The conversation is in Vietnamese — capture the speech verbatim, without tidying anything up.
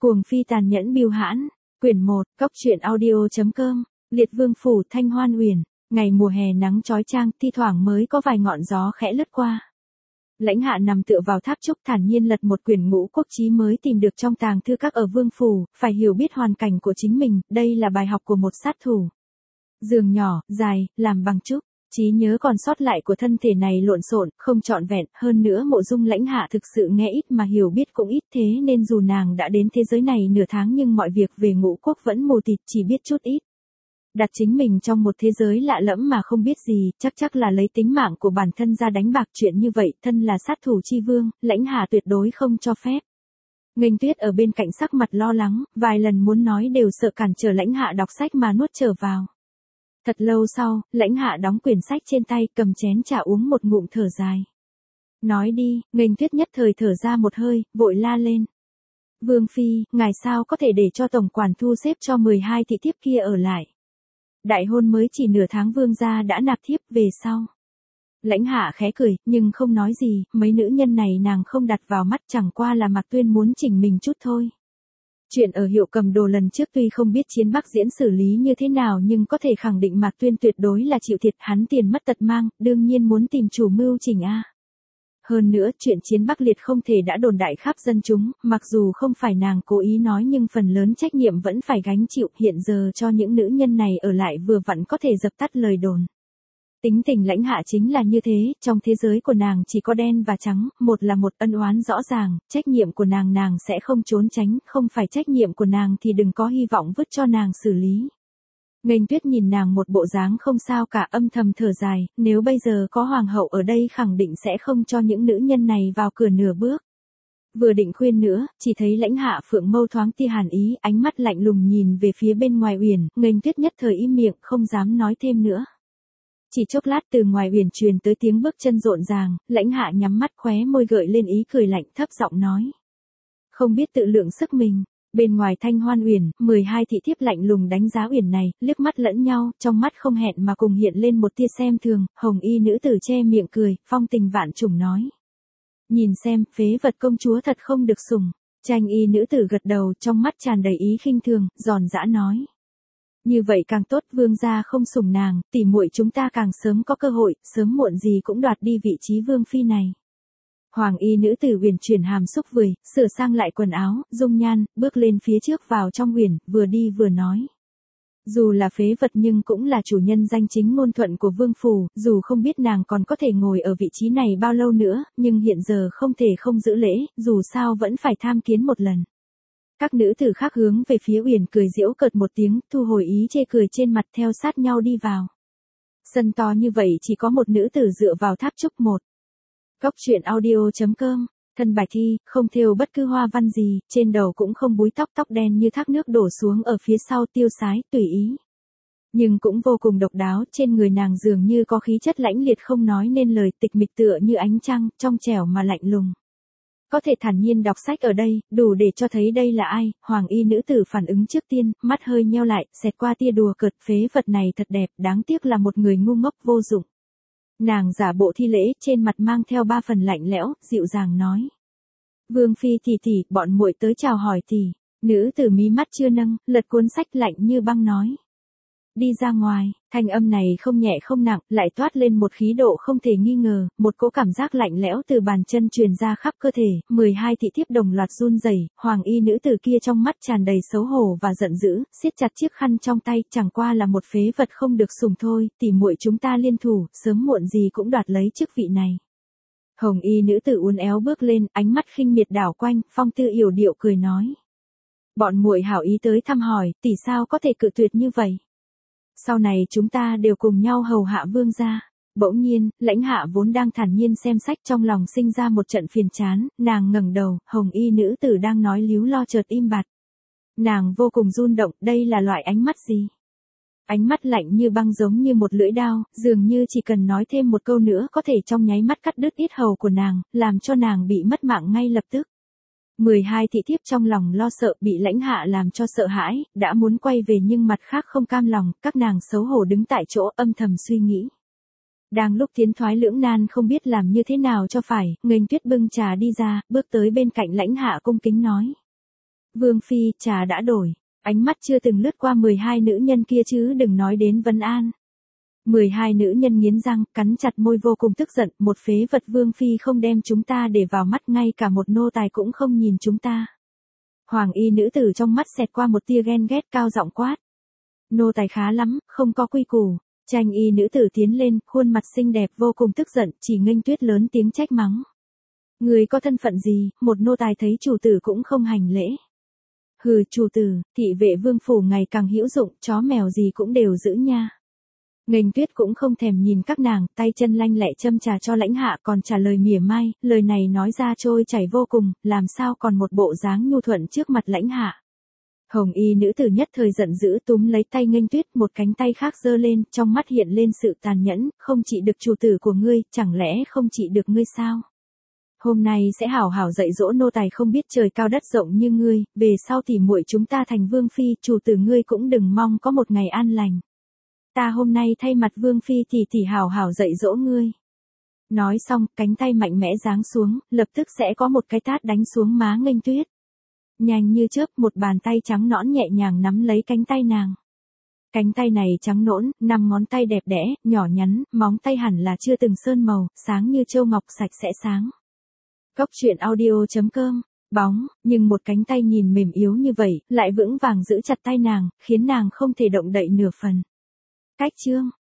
Cuồng phi tàn nhẫn bưu hãn, quyển một, cóc truyện audio.com, Liệt Vương phủ Thanh Hoan Uyển, ngày mùa hè nắng chói chang, thi thoảng mới có vài ngọn gió khẽ lướt qua. Lãnh Hạ nằm tựa vào tháp trúc thản nhiên lật một quyển ngũ quốc chí mới tìm được trong tàng thư các ở Vương phủ, phải hiểu biết hoàn cảnh của chính mình, đây là bài học của một sát thủ. Giường nhỏ, dài, làm bằng trúc. Trí nhớ còn sót lại của thân thể này lộn xộn, không trọn vẹn, hơn nữa mộ dung Lãnh Hạ thực sự nghe ít mà hiểu biết cũng ít, thế nên dù nàng đã đến thế giới này nửa tháng nhưng mọi việc về ngũ quốc vẫn mù tịt, chỉ biết chút ít. Đặt chính mình trong một thế giới lạ lẫm mà không biết gì, chắc chắc là lấy tính mạng của bản thân ra đánh bạc, chuyện như vậy, thân là sát thủ chi vương, Lãnh Hạ tuyệt đối không cho phép. Nghênh Tuyết ở bên cạnh sắc mặt lo lắng, vài lần muốn nói đều sợ cản trở Lãnh Hạ đọc sách mà nuốt trở vào. Thật lâu sau, Lãnh Hạ đóng quyển sách trên tay, cầm chén trà uống một ngụm thở dài. Nói đi, Nghênh Tuyết nhất thời thở ra một hơi, vội la lên. Vương phi, ngài sao có thể để cho tổng quản thu xếp cho mười hai thị thiếp kia ở lại. Đại hôn mới chỉ nửa tháng vương gia đã nạp thiếp về sau. Lãnh Hạ khẽ cười, nhưng không nói gì, mấy nữ nhân này nàng không đặt vào mắt, chẳng qua là Mạc Tuyên muốn chỉnh mình chút thôi. Chuyện ở Hiệu Cầm Đồ lần trước tuy không biết Chiến Bắc diễn xử lý như thế nào nhưng có thể khẳng định Mạc Tuyên tuyệt đối là chịu thiệt, hắn tiền mất tật mang, đương nhiên muốn tìm chủ mưu chỉnh a. Hơn nữa, chuyện Chiến Bắc liệt không thể đã đồn đại khắp dân chúng, mặc dù không phải nàng cố ý nói nhưng phần lớn trách nhiệm vẫn phải gánh chịu, hiện giờ cho những nữ nhân này ở lại vừa vặn có thể dập tắt lời đồn. Tính tình Lãnh Hạ chính là như thế, trong thế giới của nàng chỉ có đen và trắng, một là một ân oán rõ ràng, trách nhiệm của nàng nàng sẽ không trốn tránh, không phải trách nhiệm của nàng thì đừng có hy vọng vứt cho nàng xử lý. Nghênh Tuyết nhìn nàng một bộ dáng không sao cả, âm thầm thở dài, nếu bây giờ có hoàng hậu ở đây khẳng định sẽ không cho những nữ nhân này vào cửa nửa bước. Vừa định khuyên nữa, chỉ thấy Lãnh Hạ phượng mâu thoáng tia hàn ý, ánh mắt lạnh lùng nhìn về phía bên ngoài Uyển, Nghênh Tuyết nhất thời im miệng, không dám nói thêm nữa. Chỉ chốc lát từ ngoài Uyển truyền tới tiếng bước chân rộn ràng, Lãnh Hạ nhắm mắt khóe môi gợi lên ý cười lạnh, thấp giọng nói. Không biết tự lượng sức mình. Bên ngoài Thanh Hoan Uyển, mười hai thị thiếp lạnh lùng đánh giá Uyển này, liếc mắt lẫn nhau, trong mắt không hẹn mà cùng hiện lên một tia xem thường, hồng y nữ tử che miệng cười, phong tình vạn trùng nói. Nhìn xem, phế vật công chúa thật không được sủng. Tranh y nữ tử gật đầu, trong mắt tràn đầy ý khinh thường, giòn giã nói. Như vậy càng tốt, vương gia không sủng nàng, tỉ muội chúng ta càng sớm có cơ hội, sớm muộn gì cũng đoạt đi vị trí vương phi này. Hoàng y nữ tử Uyển chuyển hàm xúc vùi, sửa sang lại quần áo, dung nhan, bước lên phía trước vào trong Uyển, vừa đi vừa nói. Dù là phế vật nhưng cũng là chủ nhân danh chính ngôn thuận của vương phủ, dù không biết nàng còn có thể ngồi ở vị trí này bao lâu nữa, nhưng hiện giờ không thể không giữ lễ, dù sao vẫn phải tham kiến một lần. Các nữ tử khác hướng về phía Uyển cười giễu cợt một tiếng, thu hồi ý chê cười trên mặt, theo sát nhau đi vào. Sân to như vậy chỉ có một nữ tử dựa vào tháp trúc một. Cóc truyện audio.com, thân bạch thi, không thêu bất cứ hoa văn gì, trên đầu cũng không búi tóc, tóc đen như thác nước đổ xuống ở phía sau, tiêu sái, tùy ý. Nhưng cũng vô cùng độc đáo, trên người nàng dường như có khí chất lãnh liệt không nói nên lời, tịch mịch tựa như ánh trăng, trong trẻo mà lạnh lùng. Có thể thản nhiên đọc sách ở đây, đủ để cho thấy đây là ai. Hoàng y nữ tử phản ứng trước tiên, mắt hơi nheo lại, xẹt qua tia đùa cợt, phế vật này thật đẹp, đáng tiếc là một người ngu ngốc vô dụng. Nàng giả bộ thi lễ, trên mặt mang theo ba phần lạnh lẽo, dịu dàng nói. Vương phi tỷ tỷ, bọn muội tới chào hỏi tỷ. Nữ tử mí mắt chưa nâng, lật cuốn sách lạnh như băng nói. Đi ra ngoài, thanh âm này không nhẹ không nặng, lại toát lên một khí độ không thể nghi ngờ, một cỗ cảm giác lạnh lẽo từ bàn chân truyền ra khắp cơ thể, mười hai thị thiếp đồng loạt run rẩy, hoàng y nữ tử kia trong mắt tràn đầy xấu hổ và giận dữ, siết chặt chiếc khăn trong tay, chẳng qua là một phế vật không được sủng thôi, tỉ muội chúng ta liên thủ, sớm muộn gì cũng đoạt lấy chức vị này. Hồng y nữ tử uốn éo bước lên, ánh mắt khinh miệt đảo quanh, phong tư yểu điệu cười nói. Bọn muội hảo ý tới thăm hỏi, tỷ sao có thể cự tuyệt như vậy? Sau này chúng ta đều cùng nhau hầu hạ vương gia. Bỗng nhiên, Lãnh Hạ vốn đang thản nhiên xem sách trong lòng sinh ra một trận phiền chán, nàng ngẩng đầu, hồng y nữ tử đang nói líu lo chợt im bặt. Nàng vô cùng run động, đây là loại ánh mắt gì? Ánh mắt lạnh như băng giống như một lưỡi đao, dường như chỉ cần nói thêm một câu nữa có thể trong nháy mắt cắt đứt yết hầu của nàng, làm cho nàng bị mất mạng ngay lập tức. mười hai thị thiếp trong lòng lo sợ, bị Lãnh Hạ làm cho sợ hãi, đã muốn quay về nhưng mặt khác không cam lòng, các nàng xấu hổ đứng tại chỗ âm thầm suy nghĩ. Đang lúc tiến thoái lưỡng nan không biết làm như thế nào cho phải, Nghênh Tuyết bưng trà đi ra, bước tới bên cạnh Lãnh Hạ cung kính nói. Vương phi, trà đã đổi. Ánh mắt chưa từng lướt qua mười hai nữ nhân kia chứ đừng nói đến vấn an. mười hai nữ nhân nghiến răng, cắn chặt môi vô cùng tức giận, một phế vật Vương phi không đem chúng ta để vào mắt, ngay cả một nô tài cũng không nhìn chúng ta. Hoàng y nữ tử trong mắt xẹt qua một tia ghen ghét, cao giọng quát. Nô tài khá lắm, không có quy củ. Tranh y nữ tử tiến lên, khuôn mặt xinh đẹp vô cùng tức giận, chỉ Nghênh Tuyết lớn tiếng trách mắng. Người có thân phận gì, một nô tài thấy chủ tử cũng không hành lễ. Hừ, chủ tử, thị vệ vương phủ ngày càng hữu dụng, chó mèo gì cũng đều giữ nha. Nghênh Tuyết cũng không thèm nhìn các nàng, tay chân lanh lẹ châm trà cho lãnh hạ, còn trả lời mỉa mai, lời này nói ra trôi chảy vô cùng, làm sao còn một bộ dáng nhu thuận trước mặt lãnh hạ. Hồng y nữ tử nhất thời giận dữ túm lấy tay Nghênh Tuyết, một cánh tay khác giơ lên, trong mắt hiện lên sự tàn nhẫn, không trị được chủ tử của ngươi, chẳng lẽ không trị được ngươi sao? Hôm nay sẽ hảo hảo dạy dỗ nô tài không biết trời cao đất rộng như ngươi, về sau thì muội chúng ta thành vương phi, chủ tử ngươi cũng đừng mong có một ngày an lành. Ta hôm nay thay mặt vương phi thì thì hảo hảo dạy dỗ ngươi. Nói xong, cánh tay mạnh mẽ giáng xuống, lập tức sẽ có một cái tát đánh xuống má Nghênh Tuyết. Nhanh như chớp, một bàn tay trắng nõn nhẹ nhàng nắm lấy cánh tay nàng. Cánh tay này trắng nõn, năm ngón tay đẹp đẽ, nhỏ nhắn, móng tay hẳn là chưa từng sơn màu, sáng như châu ngọc, sạch sẽ sáng. Cốc truyện audio chấm com, bóng, nhưng một cánh tay nhìn mềm yếu như vậy, lại vững vàng giữ chặt tay nàng, khiến nàng không thể động đậy nửa phần. Cách chương